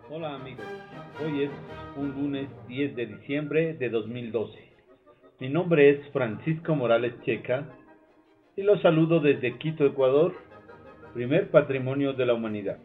Hola amigos, hoy es un lunes 10 de diciembre de 2012. Mi nombre es Francisco Morales Checa y los saludo desde Quito, Ecuador, primer patrimonio de la humanidad.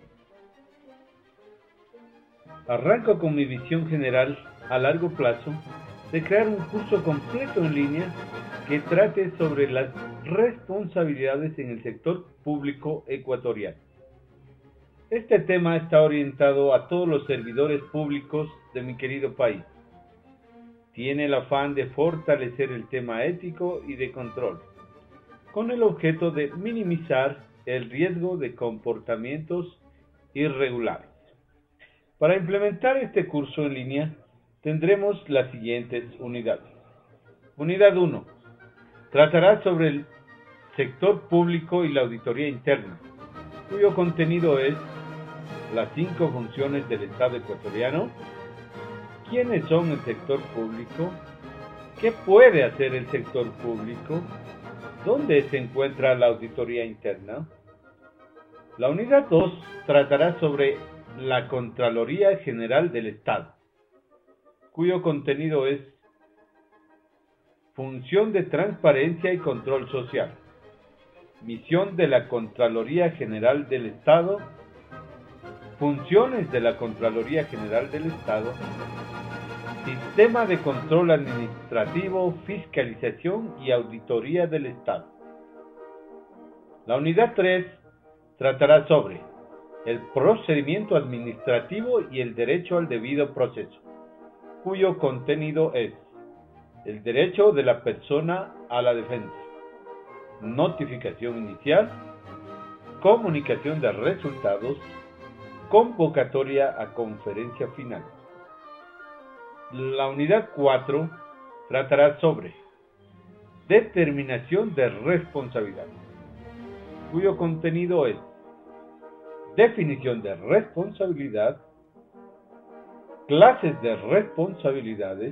Arranco con mi visión general a largo plazo de crear un curso completo en línea que trate sobre las responsabilidades en el sector público ecuatoriano. Este tema está orientado a todos los servidores públicos de mi querido país. Tiene el afán de fortalecer el tema ético y de control, con el objeto de minimizar el riesgo de comportamientos irregulares. Para implementar este curso en línea, tendremos las siguientes unidades. Unidad 1. Tratará sobre el sector público y la auditoría interna, cuyo contenido es las 5 funciones del Estado ecuatoriano, quiénes son el sector público, qué puede hacer el sector público, dónde se encuentra la auditoría interna. La unidad 2 tratará sobre la Contraloría General del Estado, cuyo contenido es función de transparencia y control social, misión de la Contraloría General del Estado, funciones de la Contraloría General del Estado, sistema de control administrativo, fiscalización y auditoría del Estado. La unidad 3 tratará sobre el procedimiento administrativo y el derecho al debido proceso, cuyo contenido es el derecho de la persona a la defensa, notificación inicial, comunicación de resultados, convocatoria a conferencia final. La unidad 4 tratará sobre determinación de responsabilidad, cuyo contenido es definición de responsabilidad, clases de responsabilidades,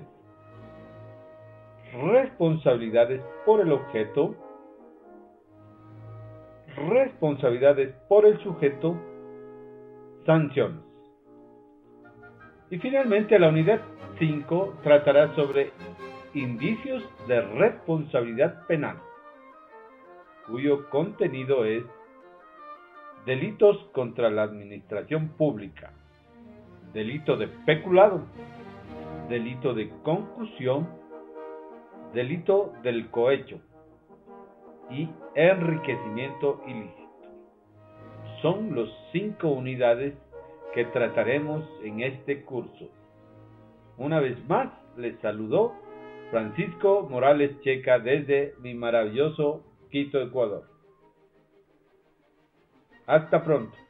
responsabilidades por el objeto, responsabilidades por el sujeto, sanciones. Y finalmente la unidad 5 tratará sobre indicios de responsabilidad penal, cuyo contenido es delitos contra la administración pública, delito de peculado, delito de concusión, delito del cohecho y enriquecimiento ilícito. Son los 5 unidades que trataremos en este curso. Una vez más, les saludó Francisco Morales Checa desde mi maravilloso Quito, Ecuador. Hasta pronto.